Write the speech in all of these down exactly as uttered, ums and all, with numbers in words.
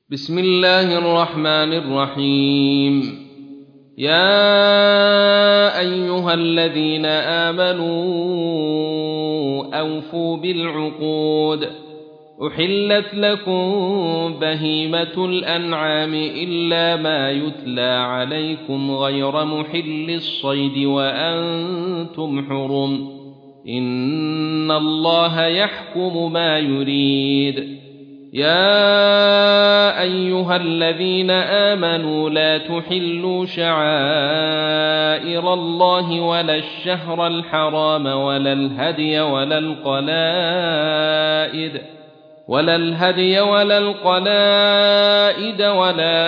بسم الله الرحمن الرحيم. يا أيها الذين آمنوا أوفوا بالعقود. أحلت لكم بهيمة الأنعام إلا ما يتلى عليكم غير محل الصيد وأنتم حرم. إن الله يحكم ما يريد. يا أيها الذين آمنوا لا تحلوا شعائر الله ولا الشهر الحرام ولا الهدي ولا القلائد ولا الهدي ولا القلائد ولا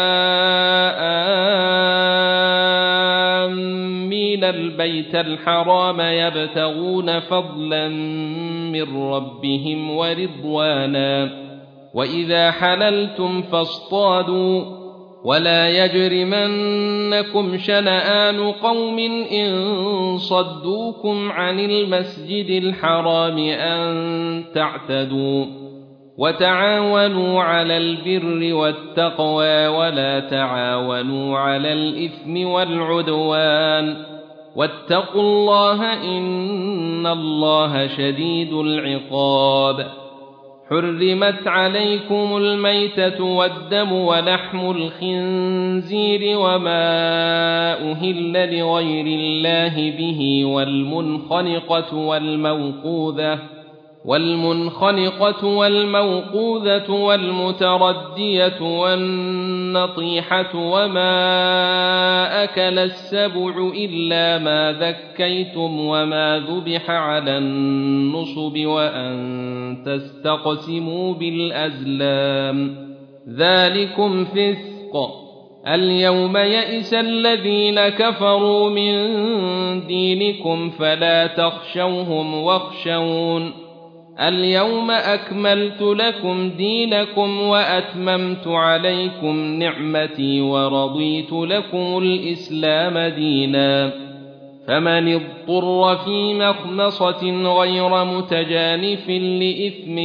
آمين البيت الحرام يبتغون فضلا من ربهم ورضوانا. وإذا حللتم فاصطادوا ولا يجرمنكم شنآن قوم إن صدوكم عن المسجد الحرام أن تعتدوا. وتعاونوا على البر والتقوى ولا تعاونوا على الإثم والعدوان واتقوا الله إن الله شديد العقاب. حرمت عليكم الميتة والدم ولحم الخنزير وما أهل لغير الله به والمنخنقة والموقوذة والمنخنقة والموقوذة والمتردية والنطيحة وما أكل السبع إلا ما ذكيتم وما ذبح على النصب وأن تستقسموا بالأزلام ذلكم فسق. اليوم يئس الذين كفروا من دينكم فلا تخشوهم واخشون. اليوم أكملت لكم دينكم وأتممت عليكم نعمتي ورضيت لكم الإسلام دينا. فمن اضطر في مخمصة غير متجانف لإثم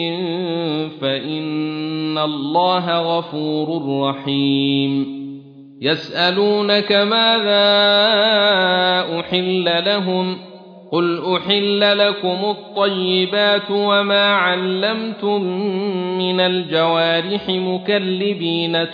فإن الله غفور رحيم. يسألونك ماذا أحل لهم قل أحل لكم الطيبات وما علمتم من الجوارح مكلبين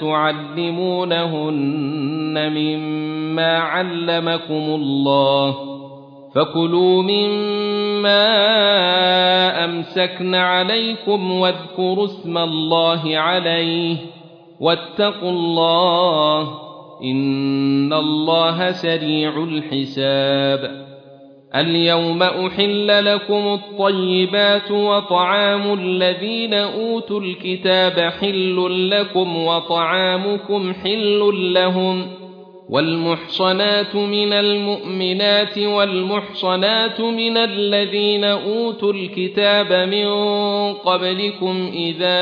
تعلمونهن مما علمكم الله فكلوا مما أمسكن عليكم واذكروا اسم الله عليه واتقوا الله إن الله سريع الحساب. اليوم أحل لكم الطيبات وطعام الذين أوتوا الكتاب حل لكم وطعامكم حل لهم. والمحصنات من المؤمنات والمحصنات من الذين أوتوا الكتاب من قبلكم إذا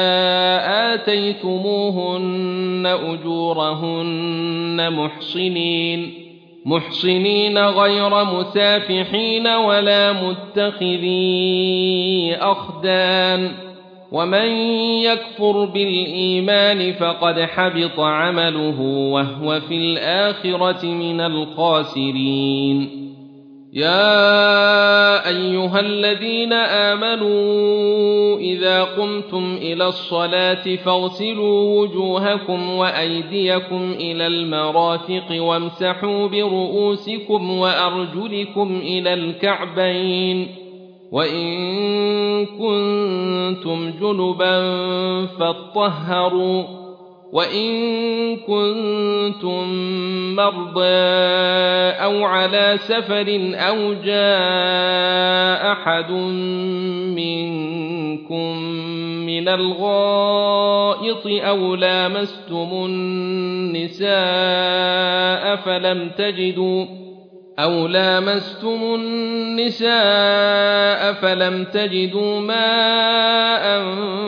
آتيتموهن أجورهن محصنين محصنين غير مسافحين ولا متخذي أخدان. ومن يكفر بالإيمان فقد حبط عمله وهو في الآخرة من الخاسرين. يا أيها الذين آمنوا إذا قمتم إلى الصلاة فاغسلوا وجوهكم وأيديكم إلى المرافق وامسحوا برؤوسكم وأرجلكم إلى الكعبين وإن كنتم جنبا فاطهروا وإن كنتم مرضى أو على سفر أو جاء أحد منكم من الغائط أو لامستم النساء فلم تجدوا أو لامستم النساء فلم تجدوا ماء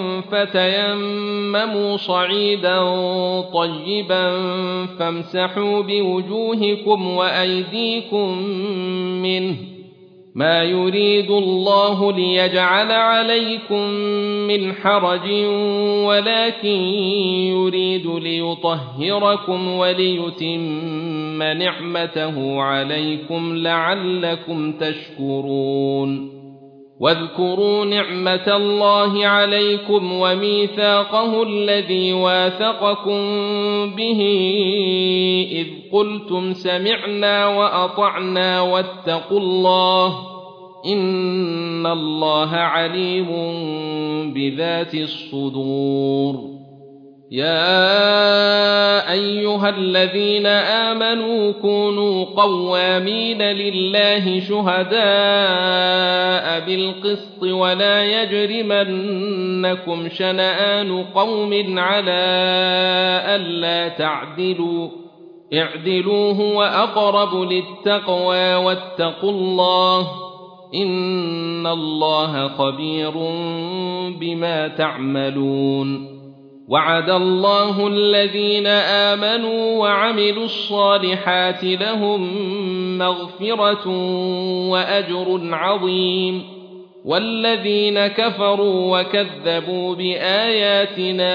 فتيمموا صعيدا طيبا فامسحوا بوجوهكم وأيديكم منه ما يريد الله ليجعل عليكم من حرج ولكن يريد ليطهركم وليتم نعمته عليكم لعلكم تشكرون واذكروا نعمة الله عليكم وميثاقه الذي واثقكم به إذ قلتم سمعنا وأطعنا واتقوا الله إن الله عليم بذات الصدور يا أيها الذين آمنوا كونوا قوامين لله شهداء بالقسط ولا يجرمنكم شنآن قوم على ألا تعدلوا اعدلوا هو أقرب للتقوى واتقوا الله إن الله خبير بما تعملون وعد الله الذين آمنوا وعملوا الصالحات لهم مغفرة وأجر عظيم والذين كفروا وكذبوا بآياتنا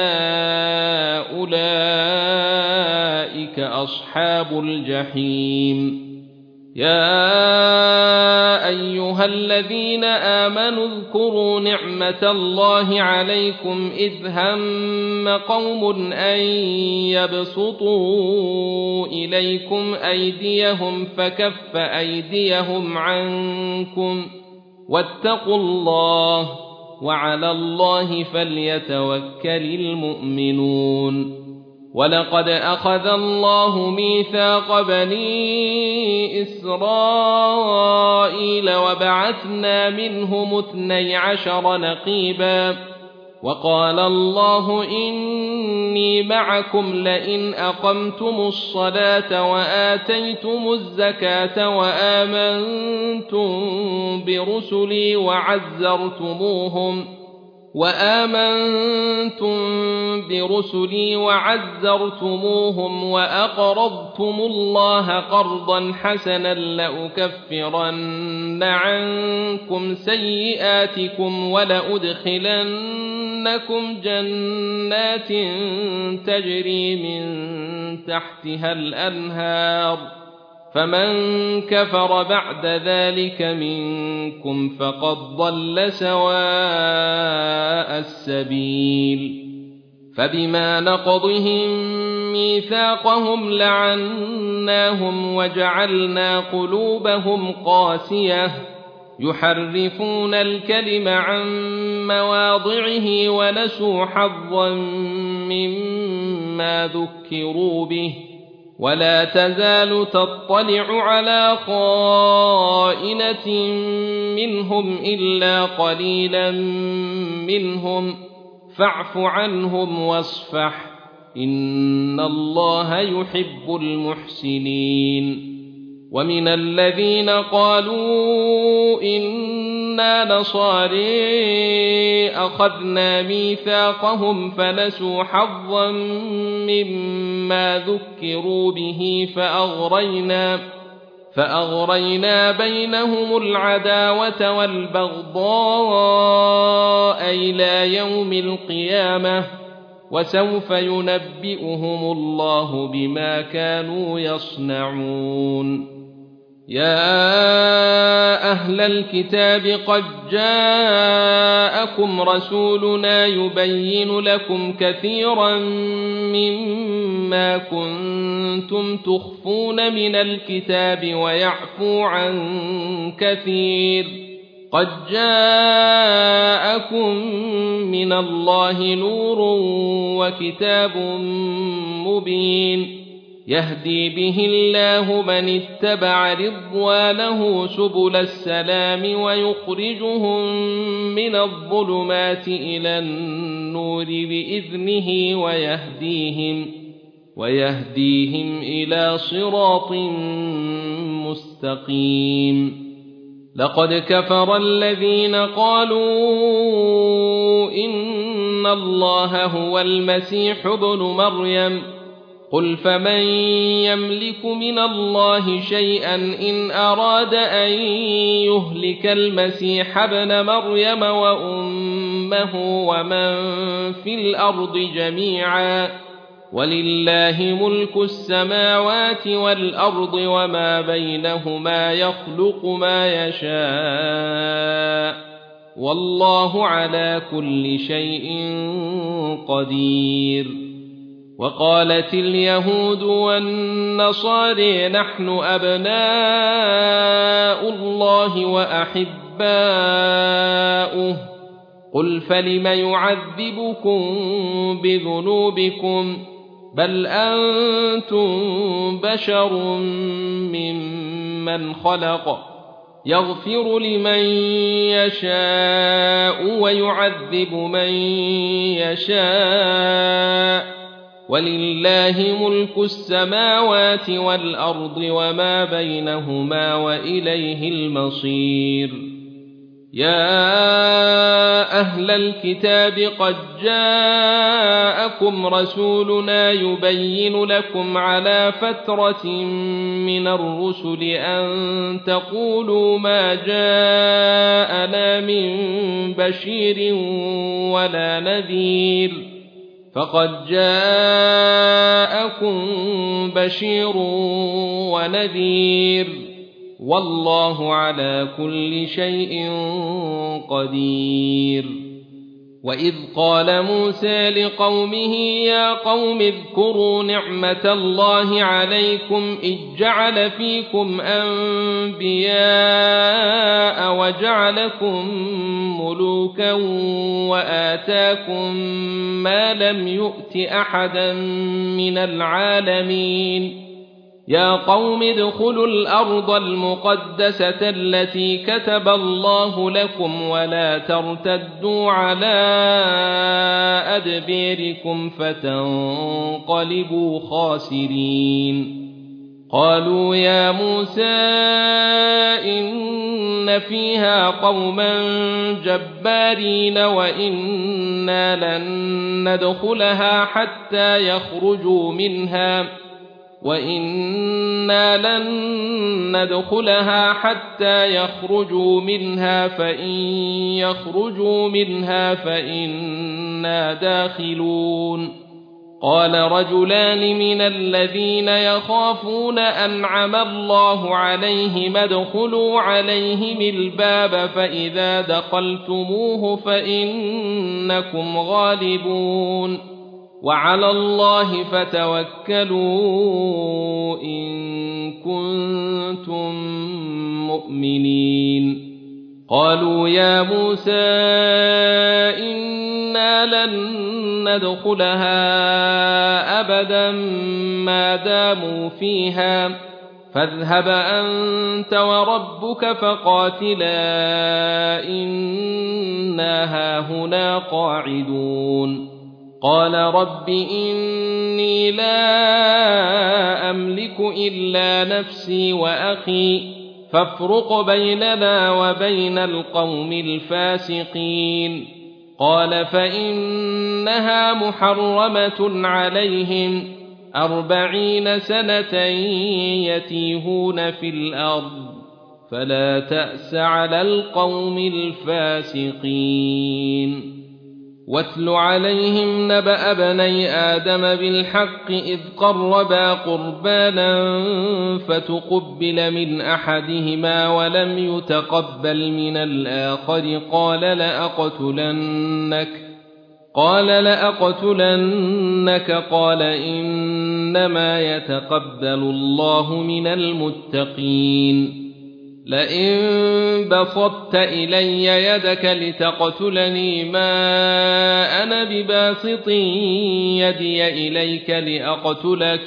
أولئك أصحاب الجحيم يا أيها الذين آمنوا اذكروا نعمة الله عليكم إذ هم قوم أن يبسطوا إليكم أيديهم فكف أيديهم عنكم واتقوا الله وعلى الله فليتوكل المؤمنون ولقد أخذ الله ميثاق بني إسرائيل وبعثنا منهم اثني عشر نقيبا وقال الله إني معكم لئن أقمتم الصلاة وآتيتم الزكاة وآمنتم برسلي وعزرتموهم وآمنتم برسلي وعزرتموهم وأقرضتم الله قرضا حسنا لأكفرن عنكم سيئاتكم ولأدخلنكم جنات تجري من تحتها الأنهار فمن كفر بعد ذلك منكم فقد ضل سواء السبيل فبما نقضهم ميثاقهم لعناهم وجعلنا قلوبهم قاسية يحرفون الكلم عن مواضعه ونسوا حظا مما ذكروا به ولا تزال تطلع على خائنة منهم إلا قليلا منهم فاعف عنهم واصفح إن الله يحب المحسنين ومن الذين قالوا إنا نصارى أخذنا ميثاقهم فنسوا حظا مما ذكروا به فأغرينا, فأغرينا بينهم العداوة والبغضاء إلى يوم القيامة وسوف ينبئهم الله بما كانوا يصنعون يا أهل الكتاب قد جاءكم رسولنا يبين لكم كثيرا مما كنتم تخفون من الكتاب ويعفو عن كثير قد جاءكم من الله نور وكتاب مبين يهدي به الله من اتبع رضوانه سبل السلام ويخرجهم من الظلمات إلى النور بإذنه ويهديهم, ويهديهم إلى صراط مستقيم لقد كفر الذين قالوا إن الله هو المسيح ابن مريم قل فمن يملك من الله شيئا إن أراد أن يهلك المسيح ابن مريم وأمه ومن في الأرض جميعا ولله ملك السماوات والأرض وما بينهما يخلق ما يشاء والله على كل شيء قدير. وقالت اليهود والنصارى نحن أبناء الله وأحباؤه قل فلم يعذبكم بذنوبكم بل أنتم بشر ممن خلق يغفر لمن يشاء ويعذب من يشاء ولله ملك السماوات والأرض وما بينهما وإليه المصير. يا أهل الكتاب قد جاءكم رسولنا يبين لكم على فترة من الرسل أن تقولوا ما جاءنا من بشير ولا نذير فقد جاءكم بشير ونذير والله على كل شيء قدير. وإذ قال موسى لقومه يا قوم اذكروا نعمة الله عليكم إذ جعل فيكم أنبياء وجعلكم ملوكا وآتاكم ما لم يؤت أحدا من العالمين. يا قوم ادخلوا الأرض المقدسة التي كتب الله لكم ولا ترتدوا على أدبيركم فتنقلبوا خاسرين. قالوا يا موسى إن فيها قوما جبارين وإنا لن ندخلها حتى يخرجوا منها وإنا لن ندخلها حتى يخرجوا منها فإن يخرجوا منها فإنا داخلون. قال رجلان من الذين يخافون أنعم الله عليهم ادخلوا عليهم الباب فإذا دخلتموه فإنكم غالبون وعلى الله فتوكلوا إن كنتم مؤمنين. قالوا يا موسى إنا لن ندخلها أبدا ما داموا فيها فاذهب أنت وربك فقاتلا إنا هاهنا قاعدون. قال رب إني لا أملك إلا نفسي وأخي فافرق بيننا وبين القوم الفاسقين. قال فإنها محرمة عليهم أربعين سنة يتيهون في الأرض فلا تأس على القوم الفاسقين. واتل عليهم نبأ بني آدم بالحق إذ قربا قربانا فتقبل من أحدهما ولم يتقبل من الآخر قال لأقتلنك قال لأقتلنك قال إنما يتقبل الله من المتقين. لئن بسطت إلي يدك لتقتلني ما أنا بباسط يدي إليك لأقتلك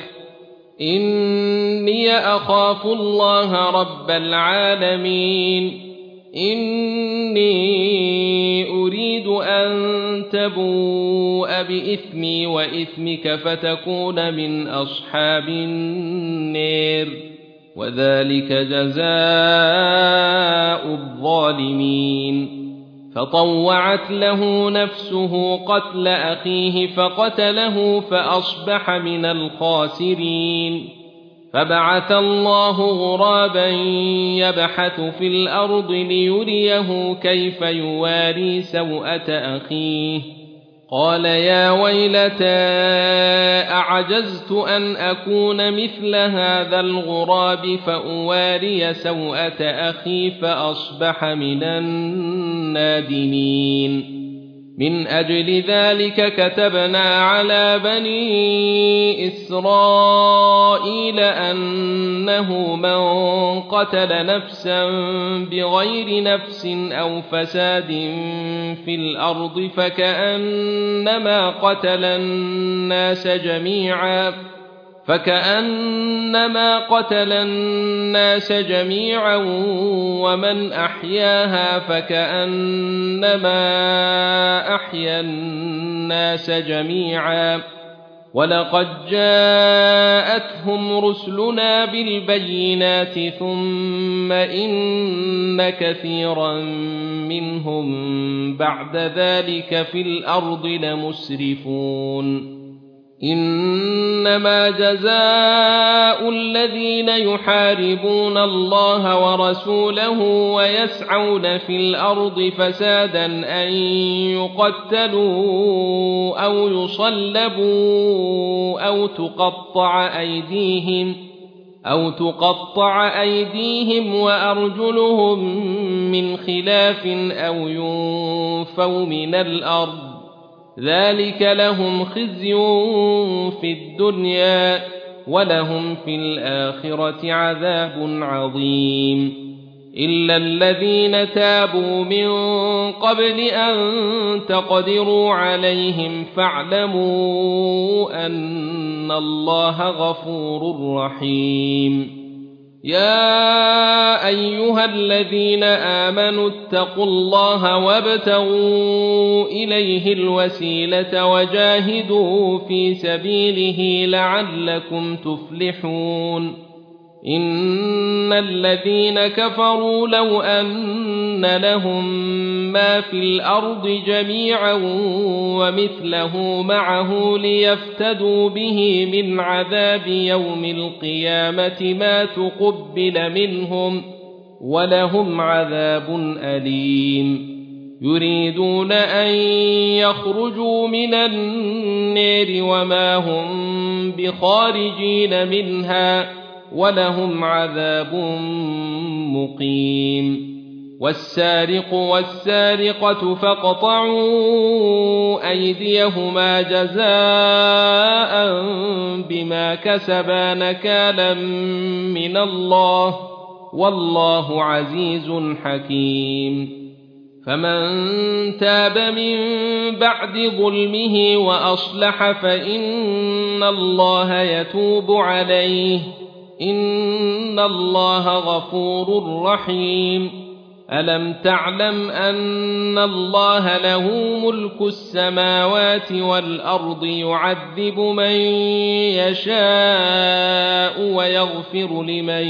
إني أخاف الله رب العالمين. إني أريد أن تبوء بإثمي وإثمك فتكون من أصحاب النار وذلك جزاء الظالمين. فطوعت له نفسه قتل أخيه فقتله فأصبح من الخاسرين. فبعث الله غرابا يبحث في الأرض ليريه كيف يواري سوءة أخيه قال يا ويلتى أعجزت أن أكون مثل هذا الغراب فأواري سوءة أخي فأصبح من النادمين. من أجل ذلك كتبنا على بني إسرائيل أنه من قتل نفسا بغير نفس أو فساد في الأرض فكأنما قتل الناس جميعا فكأنما قتل الناس جميعا ومن أحياها فكأنما أحيا الناس جميعا. ولقد جاءتهم رسلنا بالبينات ثم إن كثيرا منهم بعد ذلك في الأرض لمسرفون. إنما جزاء الذين يحاربون الله ورسوله ويسعون في الأرض فسادا أن يقتلوا أو يصلبوا أو تقطع أيديهم أو تقطع أيديهم وأرجلهم من خلاف أو ينفوا من الأرض ذلك لهم خزي في الدنيا ولهم في الآخرة عذاب عظيم. إلا الذين تابوا من قبل أن تقدروا عليهم فاعلموا أن الله غفور رحيم. يا أيها الذين آمنوا اتقوا الله وابتغوا إليه الوسيلة وجاهدوا في سبيله لعلكم تفلحون. إن الذين كفروا لو أن لهم ما في الأرض جميعا ومثله معه ليفتدوا به من عذاب يوم القيامة ما تقبل منهم ولهم عذاب أليم. يريدون أن يخرجوا من النار وما هم بخارجين منها ولهم عذاب مقيم. والسارق والسارقة فاقطعوا أيديهما جزاء بما كسبا نكالا من الله والله عزيز حكيم. فمن تاب من بعد ظلمه وأصلح فإن الله يتوب عليه إن الله غفور رحيم. ألم تعلم أن الله له ملك السماوات والأرض يعذب من يشاء ويغفر لمن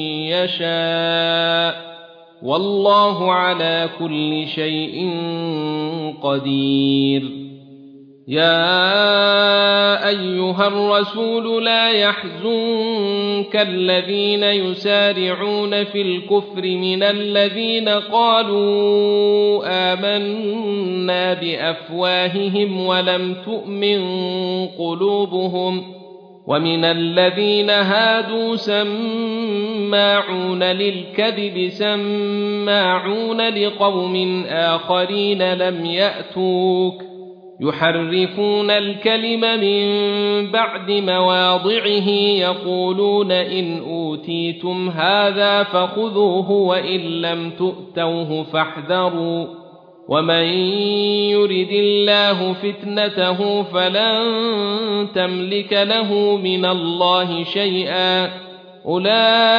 يشاء والله على كل شيء قدير. يا أيها الرسول لا يحزنك الذين يسارعون في الكفر من الذين قالوا آمنا بأفواههم ولم تؤمن قلوبهم ومن الذين هادوا سماعون للكذب سماعون لقوم آخرين لم يأتوك يحرفون الكلم من بعد مواضعه يقولون إن أوتيتم هذا فخذوه وإن لم تؤتوه فاحذروا ومن يرد الله فتنته فلن تملك له من الله شيئا. أولئك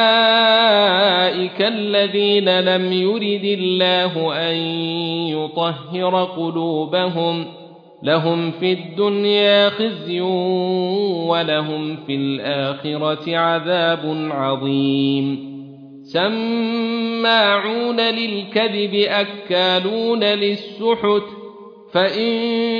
الذين لم يرد الله أن يطهر قلوبهم لهم في الدنيا خزي ولهم في الآخرة عذاب عظيم. سماعون للكذب أكالون للسحت فإن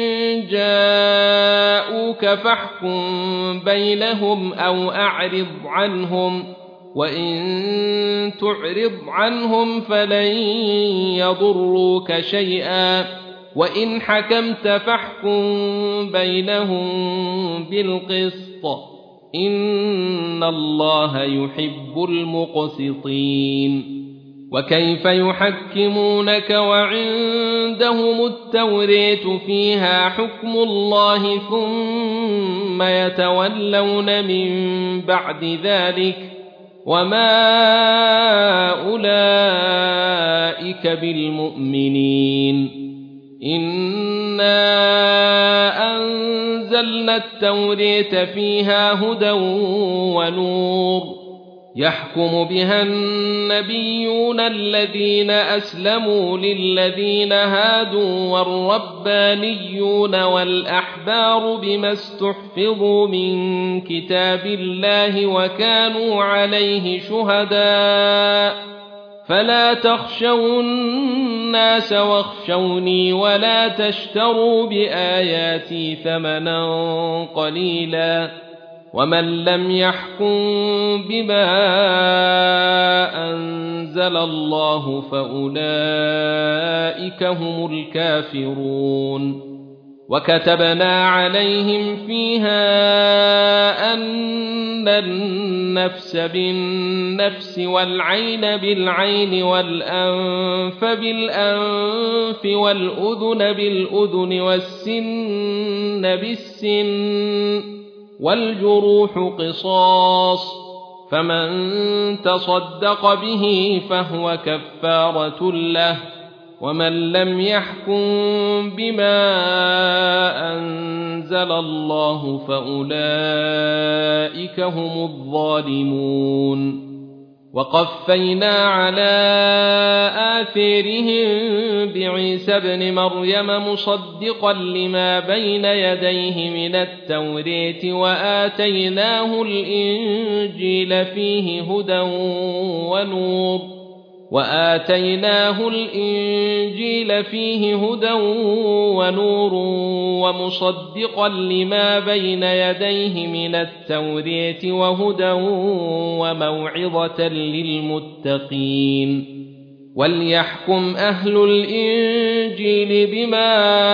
جاءوك فاحكم بينهم أو أعرض عنهم وإن تعرض عنهم فلن يضروك شيئا وإن حكمت فاحكم بينهم بالقسط إن الله يحب المقسطين وكيف يحكمونك وعندهم التوراة فيها حكم الله ثم يتولون من بعد ذلك وما أولئك بالمؤمنين إنا أنزلنا التوراة فيها هدى ونور يحكم بها النبيون الذين أسلموا للذين هادوا والربانيون والأحبار بما استحفظوا من كتاب الله وكانوا عليه شهداء فلا تخشوا الناس واخشوني ولا تشتروا بآياتي ثمنا قليلا ومن لم يحكم بما أنزل الله فأولئك هم الكافرون وكتبنا عليهم فيها أن النفس بالنفس والعين بالعين والأنف بالأنف والأذن بالأذن والسن بالسن والجروح قصاص فمن تصدق به فهو كفارة له ومن لم يحكم بما أنزل الله فأولئك هم الظالمون وقفينا على آثارهم بعيسى ابن مريم مصدقا لما بين يديه من التوراة وآتيناه الإنجيل فيه هدى ونور وآتيناه الإنجيل فيه هدى ونور ومصدقا لما بين يديه من التوراة وهدى وموعظة للمتقين وليحكم أهل الإنجيل بما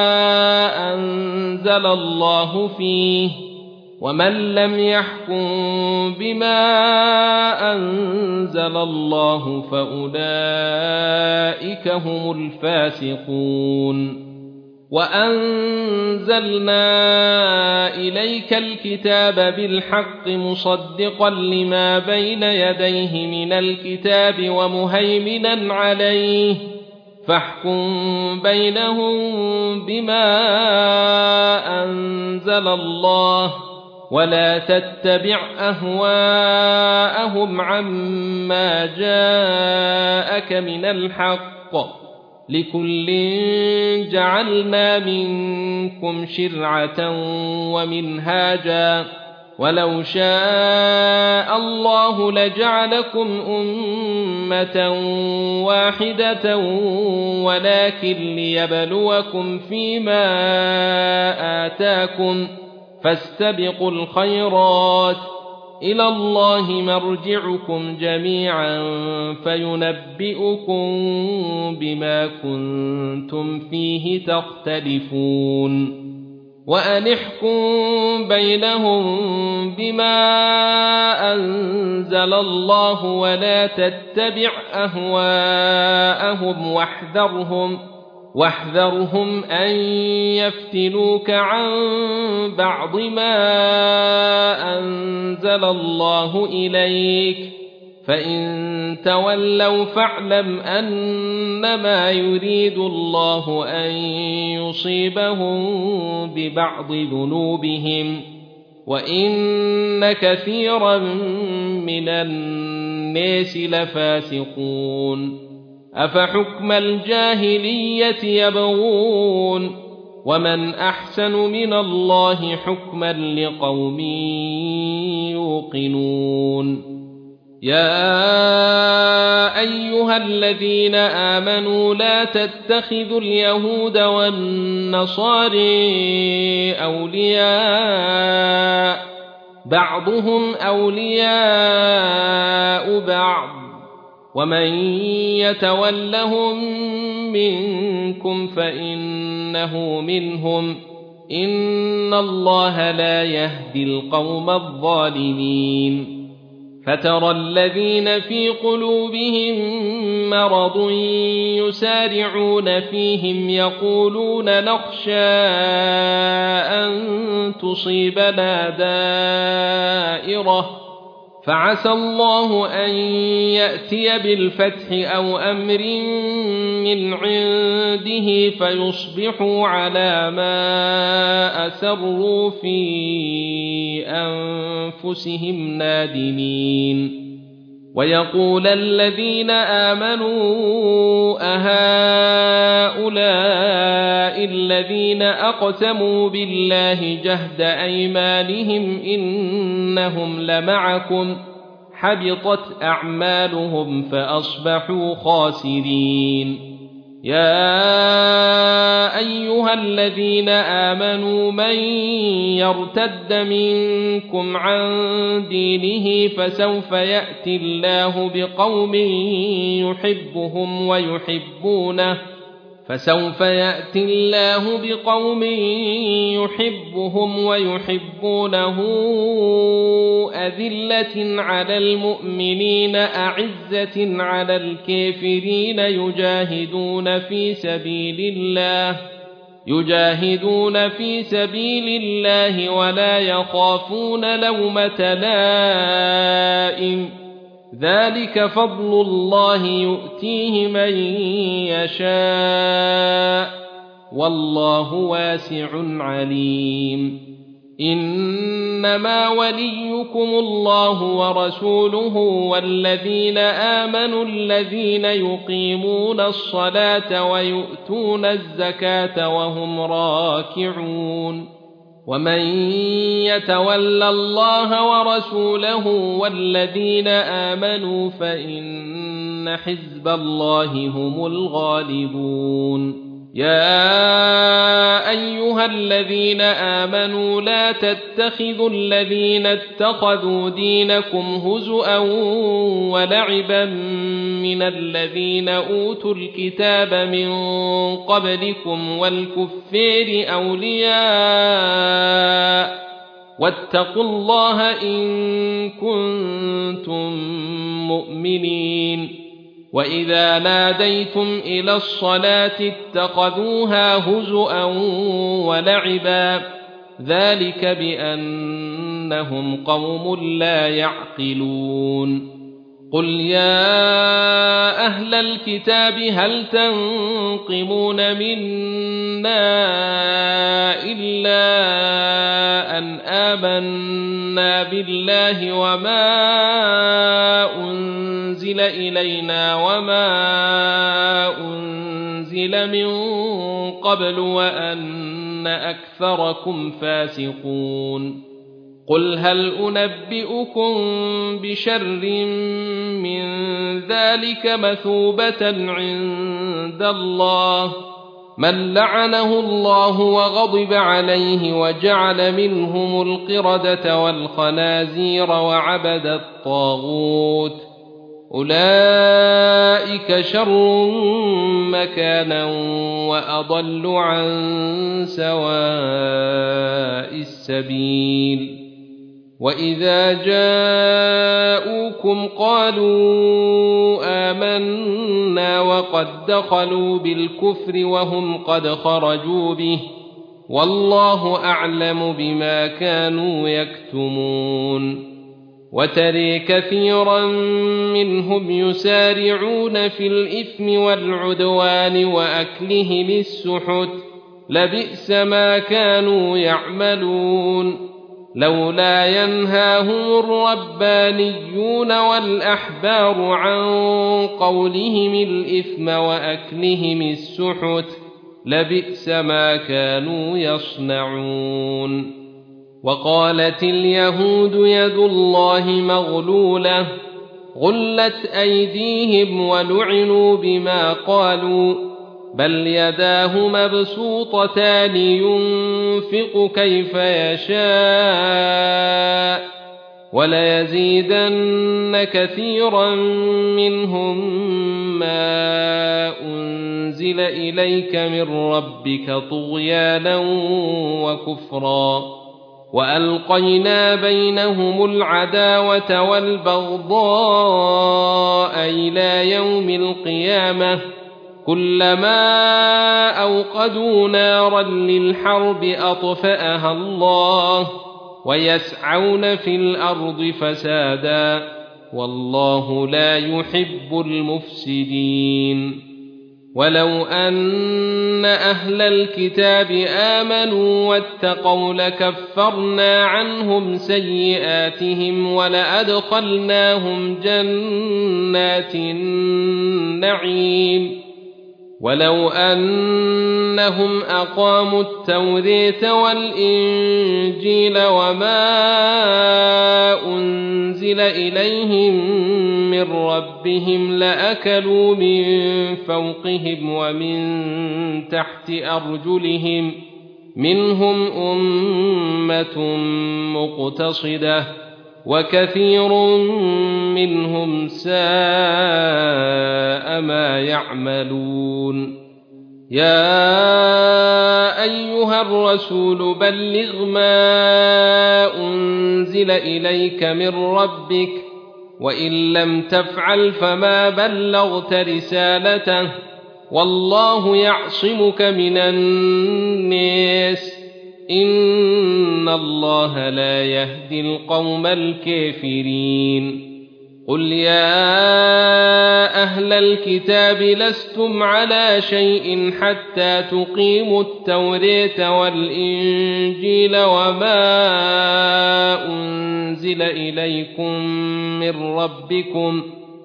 أنزل الله فيه ومن لم يحكم بما أنزل الله فأولئك هم الفاسقون وأنزلنا إليك الكتاب بالحق مصدقا لما بين يديه من الكتاب ومهيمنا عليه فاحكم بينهم بما أنزل الله ولا تتبع أهواءهم عما جاءك من الحق لكل جعلنا منكم شرعة ومنهاجا ولو شاء الله لجعلكم أمة واحدة ولكن ليبلوكم فيما آتاكم فاستبقوا الخيرات إلى الله مرجعكم جميعا فينبئكم بما كنتم فيه تختلفون وأن احكم بينهم بما أنزل الله ولا تتبع أهواءهم واحذرهم واحذرهم أن يفتنوك عن بعض ما أنزل الله إليك فإن تولوا فاعلم أنما يريد الله أن يصيبهم ببعض ذنوبهم وإن كثيرا من الناس لفاسقون أفحكم الجاهلية يبغون ومن أحسن من الله حكما لقوم يوقنون يا أيها الذين آمنوا لا تتخذوا اليهود والنصارى أولياء بعضهم أولياء بعض ومن يتولهم منكم فإنه منهم إن الله لا يهدي القوم الظالمين فترى الذين في قلوبهم مرض يسارعون فيهم يقولون نخشى أن تصيبنا دائرة فعسى الله أن يأتي بالفتح أو أمر من عنده فيصبحوا على ما أسروا في أنفسهم نادمين ويقول الذين آمنوا أهؤلاء الذين أقسموا بالله جهد أيمانهم إنهم لمعكم حبطت أعمالهم فأصبحوا خاسرين يا أيها الذين آمنوا من يرتد منكم عن دينه فسوف يأتي الله بقوم يحبهم ويحبونه فسوف يأتي الله بقوم يحبهم ويحبونه أذلة على المؤمنين أعزة على الكافرين يجاهدون في سبيل الله يجاهدون في سبيل الله ولا يخافون لومة لائم ذلك فضل الله يؤتيه من يشاء والله واسع عليم إنما وليكم الله ورسوله والذين آمنوا الذين يقيمون الصلاة ويؤتون الزكاة وهم راكعون ومن يتول الله ورسوله والذين آمنوا فإن حزب الله هم الغالبون يا أيها الذين آمنوا لا تتخذوا الذين اتخذوا دينكم هزؤا ولعبا من الذين أوتوا الكتاب من قبلكم والكفار أولياء واتقوا الله إن كنتم مؤمنين وإذا ناديتم إلى الصلاة اتخذوها هزؤا ولعبا ذلك بأنهم قوم لا يعقلون قل يا أهل الكتاب هل تنقمون منا إلا أن آمنا بالله وما أنزل إلينا وما أنزل من قبل وأن أكثركم فاسقون قل هل أنبئكم بشر من ذلك مثوبة عند الله من لعنه الله وغضب عليه وجعل منهم القردة والخنازير وعبد الطاغوت أولئك شر مكانا وأضل عن سواء السبيل وإذا جاءوكم قالوا آمنا وقد دخلوا بالكفر وهم قد خرجوا به والله أعلم بما كانوا يكتمون وترى كثيرا منهم يسارعون في الإثم والعدوان وأكلهم السحت لبئس ما كانوا يعملون لولا ينهاهم الربانيون والأحبار عن قولهم الإثم وأكلهم السحت لبئس ما كانوا غلت أيديهم ولعنوا بما قالوا بل يداه مبسوطتان ينفق كيف يشاء وليزيدن كثيرا منهم ما أنزل إليك من ربك طغيانا وكفرا وألقينا بينهم العداوة والبغضاء إلى يوم القيامة كلما أوقدوا نارا للحرب أطفأها الله ويسعون في الأرض فسادا والله لا يحب المفسدين ولو أن أهل الكتاب آمنوا واتقوا لكفرنا عنهم سيئاتهم ولأدخلناهم جنات النعيم ولو أنهم أقاموا التوراة والإنجيل وما أنزل إليهم من ربهم لأكلوا من فوقهم ومن تحت أرجلهم منهم أمة مقتصدة وكثير منهم ساء ما يعملون يا أيها الرسول بلغ ما أنزل إليك من ربك وإن لم تفعل فما بلغت رسالته والله يعصمك من الناس إن الله لا يهدي القوم الكافرين قل يا أهل الكتاب لستم على شيء حتى تقيموا التوراة والإنجيل وما أنزل إليكم من ربكم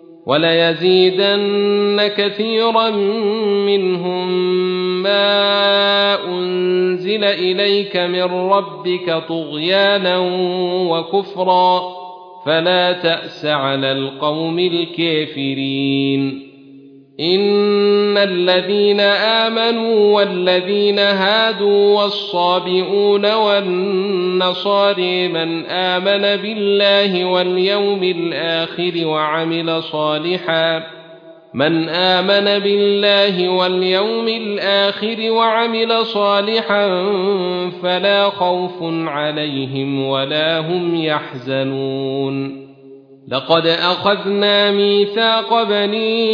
وليزيدن كثيرا منهم ما أنزل إليك من ربك طغيانا وكفرا فلا تأس على القوم الكافرين إن الذين آمنوا والذين هادوا والصابئون والنصارى من آمن بالله واليوم الآخر وعمل صالحا من آمن بالله واليوم الآخر وعمل صالحا فلا خوف عليهم ولا هم يحزنون لقد أخذنا ميثاق بني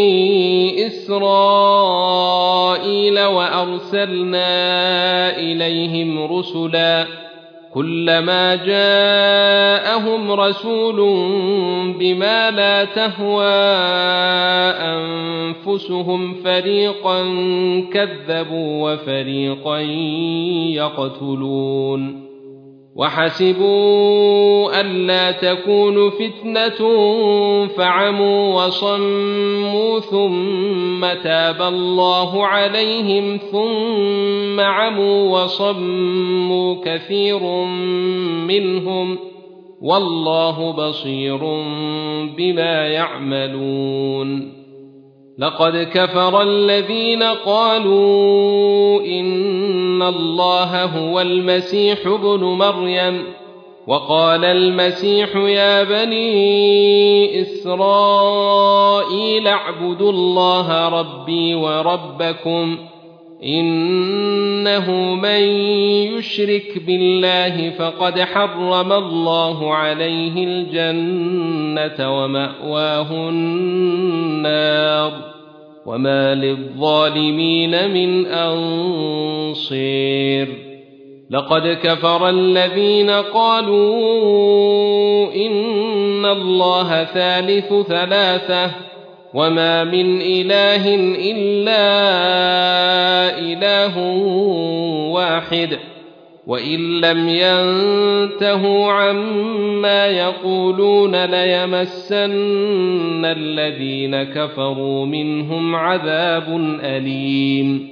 إسرائيل وأرسلنا إليهم رسلا كلما جاءهم رسول بما لا تهوى أنفسهم فريقا كذبوا وفريقا يقتلون وحسبوا ألا تكون فتنة فعموا وصموا ثم تاب الله عليهم ثم عموا وصموا كثير منهم والله بصير بما يعملون لقد كفر الذين قالوا إن الله هو المسيح ابن مريم وقال المسيح يا بني إسرائيل اعبدوا الله ربي وربكم إنه من يشرك بالله فقد حرم الله عليه الجنة ومأواه النار وما للظالمين من أنصير لقد كفر الذين قالوا إن الله ثالث ثلاثة وما من إله إلا إله واحد وإن لم ينتهوا عما يقولون ليمسن الذين كفروا منهم عذاب أليم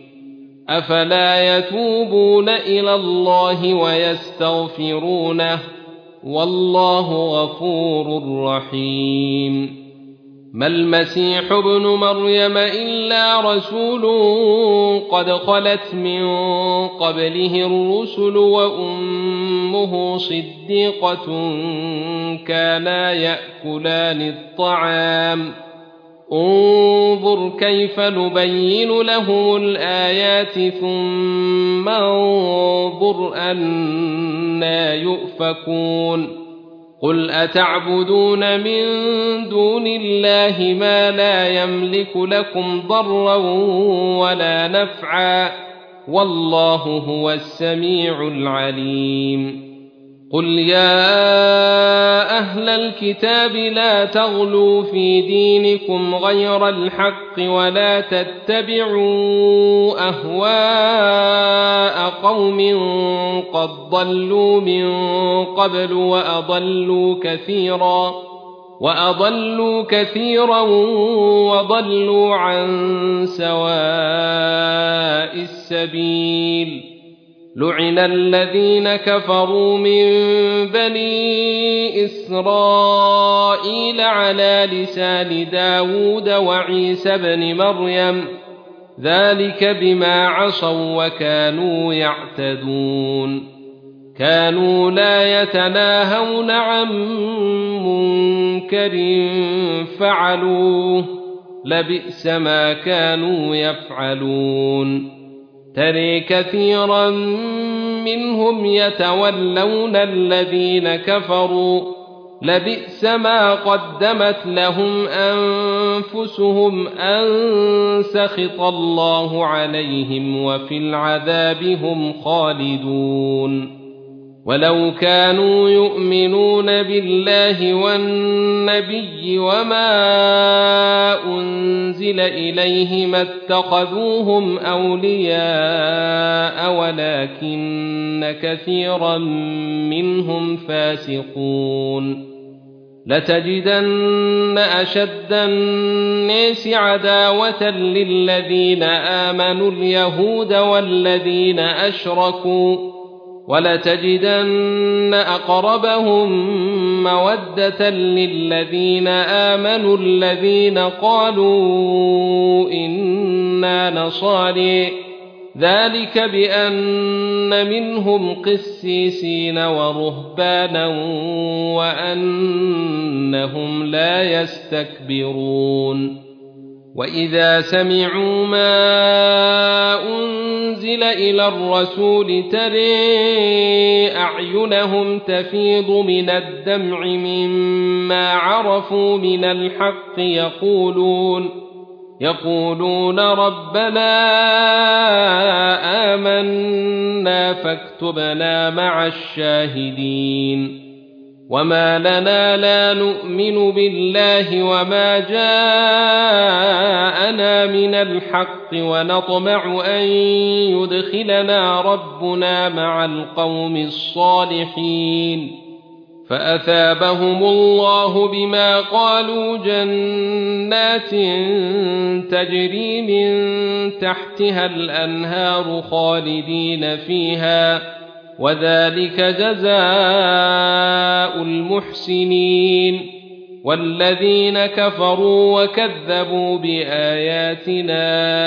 أفلا يتوبون إلى الله ويستغفرونه والله غفور رحيم. ما المسيح ابن مريم إلا رسول قد خلت من قبله الرسل وأمه صديقة كانا يأكلان الطعام انظر كيف نبين لهم الآيات ثم انظر أنى يؤفكون. قل أتعبدون من دون الله ما لا يملك لكم ضرا ولا نفعا والله هو السميع العليم. قل يا أهل الكتاب لا تغلوا في دينكم غير الحق ولا تتبعوا أهواء قوم قد ضلوا من قبل وأضلوا كثيرا وأضلوا كثيرا وضلوا عن سواء السبيل. لعن الذين كفروا من بني إسرائيل على لسان داود وعيسى بن مريم ذلك بما عصوا وكانوا يعتدون. كانوا لا يتناهون عن منكر فعلوه لبئس ما كانوا يفعلون. ترى كثيرا منهم يتولون الذين كفروا لبئس ما قدمت لهم أنفسهم أن سخط الله عليهم وفي العذاب هم خالدون. ولو كانوا يؤمنون بالله والنبي وما أنزل إليه ما اتخذوهم أولياء ولكن كثيرا منهم فاسقون. لتجدن أشد الناس عداوة للذين آمنوا اليهود والذين أشركوا ولتجدن أقربهم مودة للذين آمنوا الذين قالوا إنا نصارى ذلك بأن منهم قسيسين ورهبانا وأنهم لا يستكبرون. وإذا سمعوا ما أنزل إلى الرسول ترى أعينهم تفيض من الدمع مما عرفوا من الحق يقولون يقولون ربنا آمنا فاكتبنا مع الشاهدين. وما لنا لا نؤمن بالله وما جاءنا من الحق ونطمع أن يدخلنا ربنا مع القوم الصالحين فأثابهم الله بما قالوا جنات تجري من تحتها الأنهار خالدين فيها وذلك جزاء المحسنين. والذين كفروا وكذبوا بآياتنا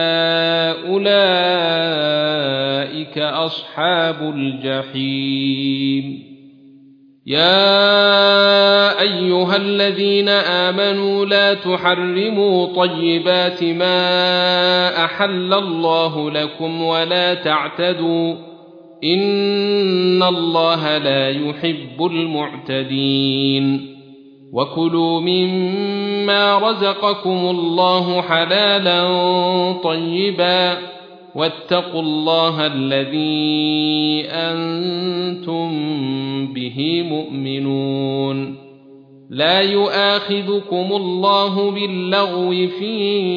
أولئك أصحاب الجحيم. يا أيها الذين آمنوا لا تحرموا طيبات ما أحل الله لكم ولا تعتدوا إن الله لا يحب المعتدين. وكلوا مما رزقكم الله حلالا طيبا واتقوا الله الذي أنتم به مؤمنون. لا يؤاخذكم الله باللغو في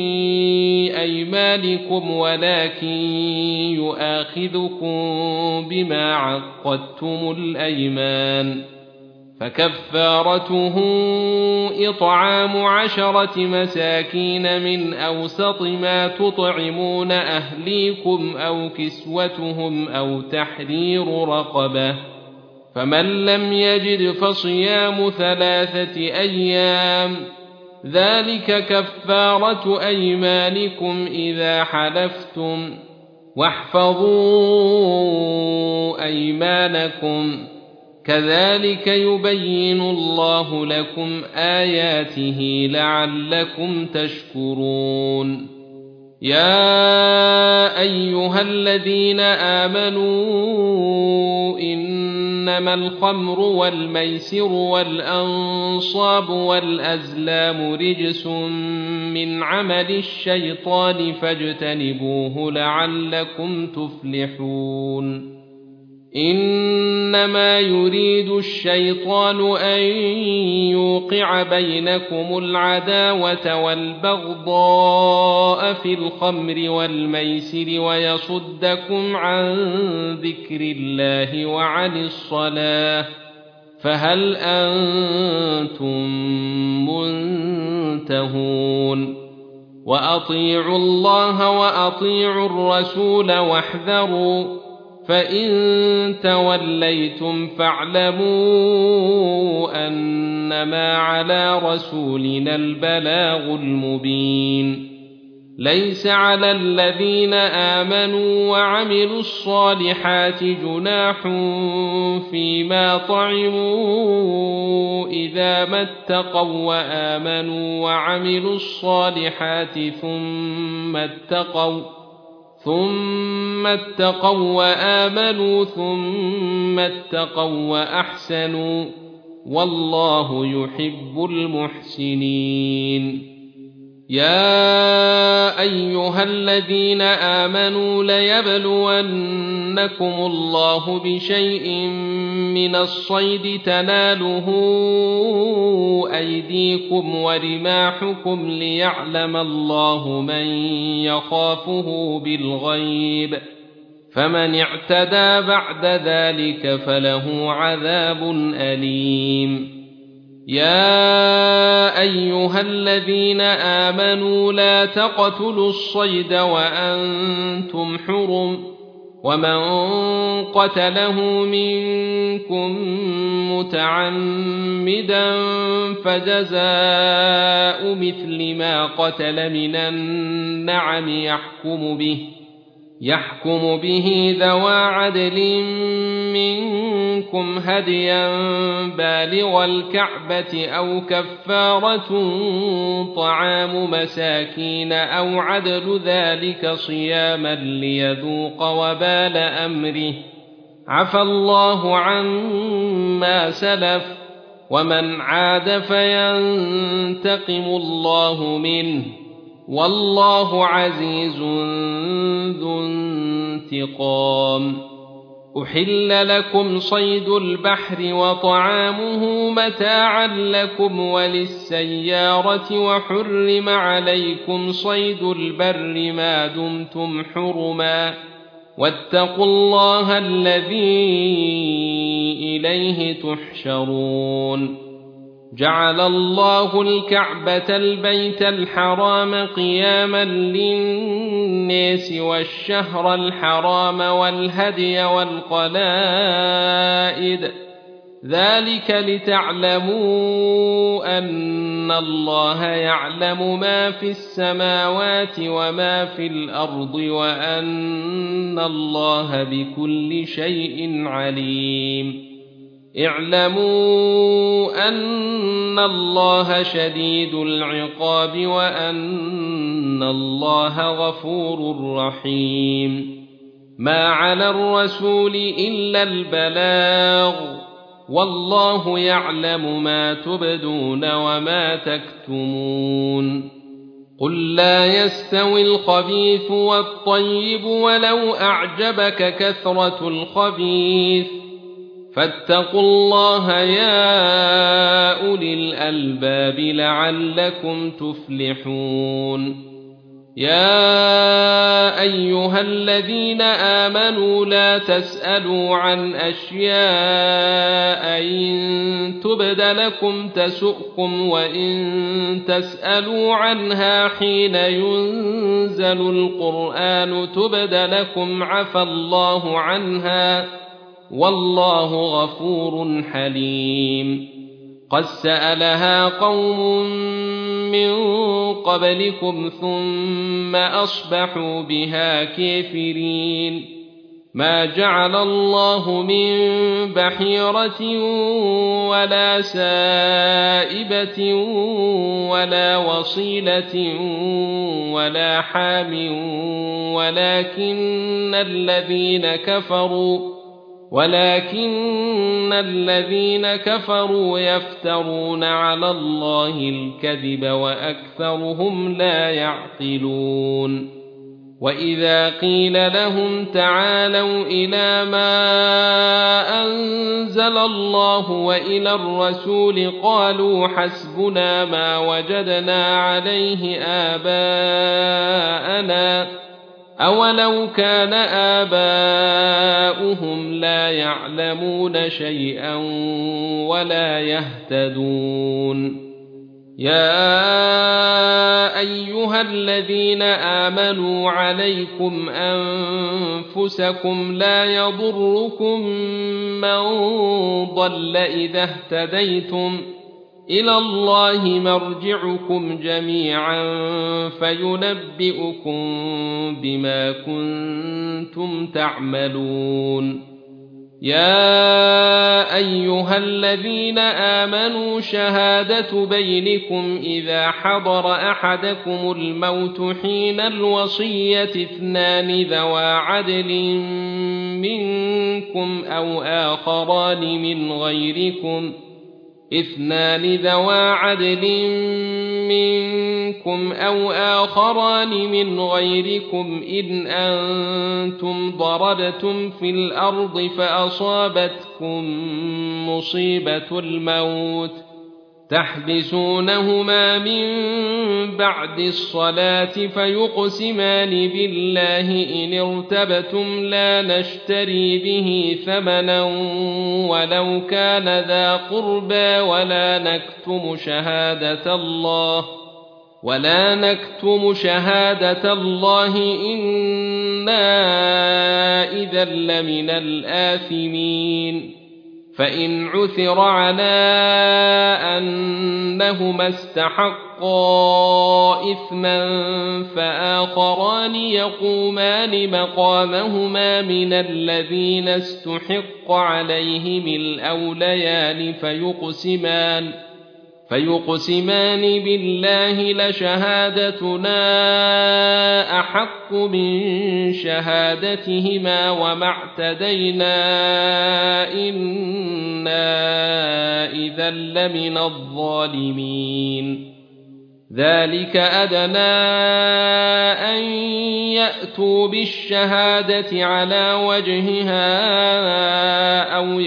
أيمانكم ولكن يؤاخذكم بما عقدتم الأيمان فكفارته إطعام عشرة مساكين من أوسط ما تطعمون أهليكم أو كسوتهم أو تحرير رقبة فمن لم يجد فصيام ثلاثة أيام ذلك كفارة أيمانكم إذا حلفتم واحفظوا أيمانكم كذلك يبين الله لكم آياته لعلكم تشكرون يا أيها الذين آمنوا إنما الخمر والميسر والأنصاب والأزلام رجس من عمل الشيطان فاجتنبوه لعلكم تفلحون إنما يريد الشيطان أن يوقع بينكم العداوة والبغضاء في الخمر والميسر ويصدكم عن ذكر الله وعن الصلاة فهل أنتم منتهون وأطيعوا الله وأطيعوا الرسول واحذروا فإن توليتم فاعلموا أنما على رسولنا البلاغ المبين ليس على الذين آمنوا وعملوا الصالحات جناح فيما طعموا إذا ما اتقوا وآمنوا وعملوا الصالحات ثم اتقوا ثم اتقوا وآمنوا ثم اتقوا وأحسنوا والله يحب المحسنين يا أيها الذين آمنوا ليبلونكم الله بشيء من الصيد تناله أيديكم ورماحكم ليعلم الله من يخافه بالغيب فمن اعتدى بعد ذلك فله عذاب أليم يا أيها الذين آمنوا لا تقتلوا الصيد وأنتم حرم ومن قتله منكم متعمدا فجزاء مثل ما قتل من النعم يحكم به يحكم به ذوى عدل منكم هديا بالغ الكعبة أو كفارة طعام مساكين أو عدل ذلك صياما ليذوق وبال أمره عفى الله عما سلف ومن عاد فينتقم الله منه والله عزيز ذو انتقام أحل لكم صيد البحر وطعامه متاعا لكم وللسيارة وحرم عليكم صيد البر ما دمتم حرما واتقوا الله الذي إليه تحشرون جعل الله الكعبة البيت الحرام قياما للناس والشهر الحرام والهدي والقلائد ذلك لتعلموا أن الله يعلم ما في السماوات وما في الأرض وأن الله بكل شيء عليم اعلموا أن الله شديد العقاب وأن الله غفور رحيم ما على الرسول إلا البلاغ والله يعلم ما تبدون وما تكتمون قل لا يستوي الخبيث والطيب ولو أعجبك كثرة الخبيث فاتقوا الله يا أولي الألباب لعلكم تفلحون يا أيها الذين آمنوا لا تسألوا عن أشياء إن تبد لكم تسؤكم وإن تسألوا عنها حين ينزل القرآن تبد لكم عفى الله عنها والله غفور حليم قد سألها قوم من قبلكم ثم أصبحوا بها كافرين ما جعل الله من بحيرة ولا سائبة ولا وصيلة ولا حام ولكن الذين كفروا ولكن الذين كفروا يفترون على الله الكذب وأكثرهم لا يعقلون وإذا قيل لهم تعالوا إلى ما أنزل الله وإلى الرسول قالوا حسبنا ما وجدنا عليه آباءنا أولو كان آباؤهم لا يعلمون شيئا ولا يهتدون يا أيها الذين آمنوا عليكم أنفسكم لا يضركم من ضل إذا اهتديتم إلى الله مرجعكم جميعا فينبئكم بما كنتم تعملون يا أيها الذين آمنوا شهادة بينكم إذا حضر أحدكم الموت حين الوصية اثنان ذوى عدل منكم أو آخران من غيركم اثنان ذوى عدل منكم أو آخران من غيركم إن أنتم ضربتم في الأرض فأصابتكم مصيبة الموت تحبسونهما من بعد الصلاة فيقسمان بالله إن ارتبتم لا نشتري به ثمنا ولو كان ذا قربى ولا نكتم شهادة الله ولا نكتم شهادة الله إنا إذا لمن الآثمين فإن عثر على أنهما استحقا إثما فآخران يقومان مقامهما من الذين استحق عليهم الأوليان فيقسمان فيقسمان بالله لشهادتنا أحق من شهادتهما وما اعتدينا إنا إذا لمن الظالمين ذلك أدنى أن يأتوا بالشهادة على وجهها أو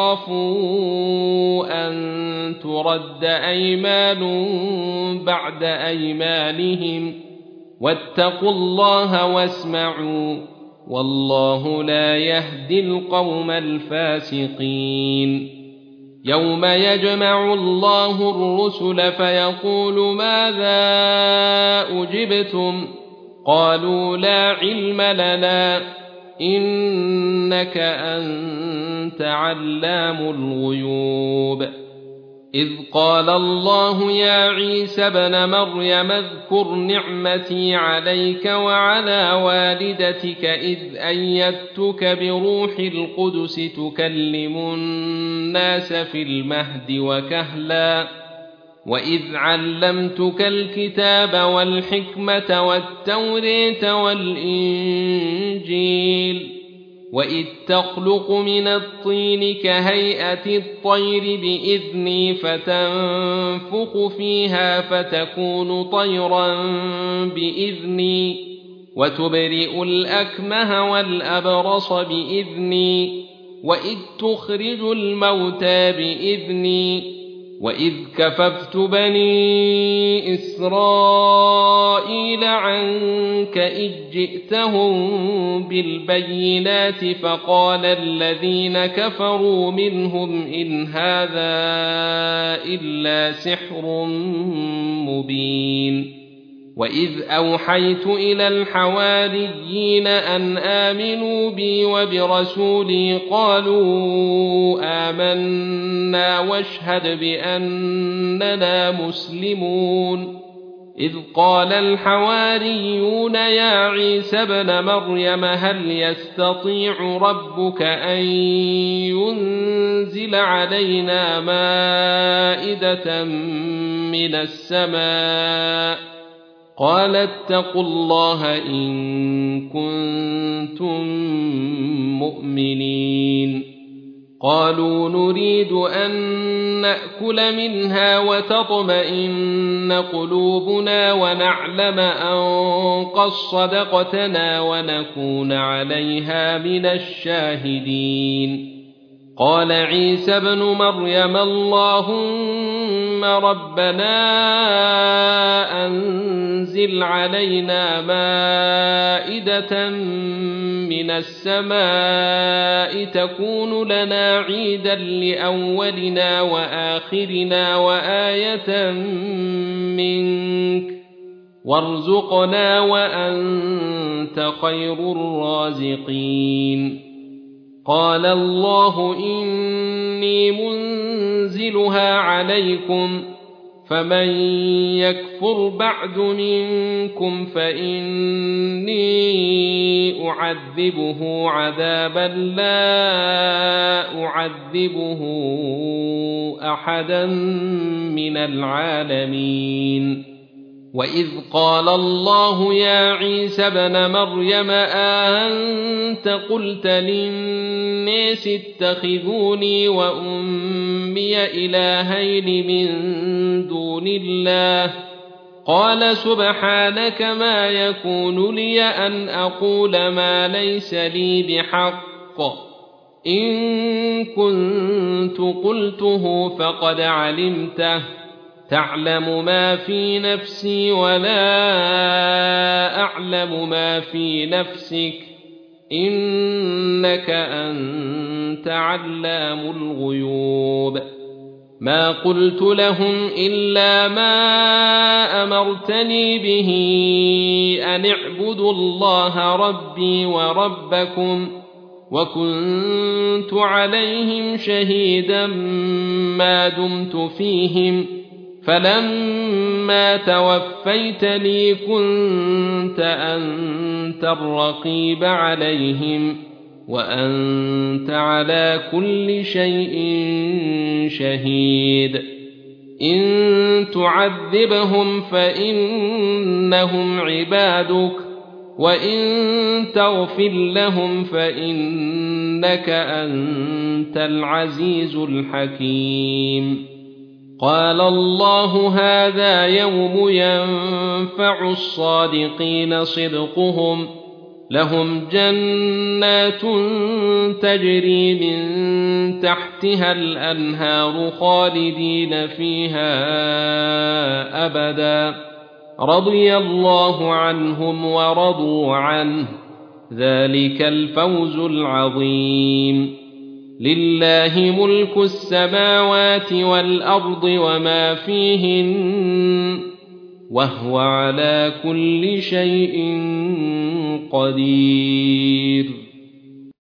يخافوا أن ترد أيمان بعد أيمانهم واتقوا الله واسمعوا والله لا يهدي القوم الفاسقين يوم يجمع الله الرسل فيقول ماذا أجبتم قالوا لا علم لنا إنك أنت علام الغيوب إذ قال الله يا عيسى ابن مريم اذكر نعمتي عليك وعلى والدتك إذ أيدتك بروح القدس تكلم الناس في المهد وكهلا وإذ علمتك الكتاب والحكمة والتوراة والإنجيل وإذ تخلق من الطين كهيئة الطير بإذني فتنفخ فيها فتكون طيرا بإذني وتبرئ الأكمه والأبرص بإذني وإذ تخرج الموتى بإذني وإذ كففت بني إسرائيل عنك إذ جئتهم بالبينات فقال الذين كفروا منهم إن هذا إلا سحر مبين وإذ أوحيت إلى الحواريين أن آمنوا بي وبرسولي قالوا آمنا واشهد بأننا مسلمون إذ قال الحواريون يا عيسى ابن مريم هل يستطيع ربك أن ينزل علينا مائدة من السماء قال اتقوا الله إن كنتم مؤمنين قالوا نريد أن نأكل منها وتطمئن قلوبنا ونعلم أن قد صدقتنا ونكون عليها من الشاهدين قال عيسى ابن مريم اللهم ربنا أنزل علينا مائدة من السماء تكون لنا عيدا لأولنا وآخرنا وآية منك وارزقنا وأنت خير الرازقين قال الله إني منزلها عليكم فمن يكفر بعد منكم فإني أعذبه عذابا لا أعذبه أحدا من العالمين وإذ قال الله يا عيسى ابن مريم أأنت قلت للناس اتخذوني وأمي إلهين من دون الله قال سبحانك ما يكون لي أن أقول ما ليس لي بحق إن كنت قلته فقد علمته تعلم ما في نفسي ولا أعلم ما في نفسك إنك أنت علام الغيوب ما قلت لهم إلا ما أمرتني به أن اعبدوا الله ربي وربكم وكنت عليهم شهيدا ما دمت فيهم فلما توفيتني كنت أنت الرقيب عليهم وأنت على كل شيء شهيد إن تعذبهم فإنهم عبادك وإن تغفر لهم فإنك أنت العزيز الحكيم قال الله هذا يوم ينفع الصادقين صدقهم لهم جنات تجري من تحتها الأنهار خالدين فيها أبدا رضي الله عنهم ورضوا عنه ذلك الفوز العظيم لله ملك السماوات والأرض وما فيهن وهو على كل شيء قدير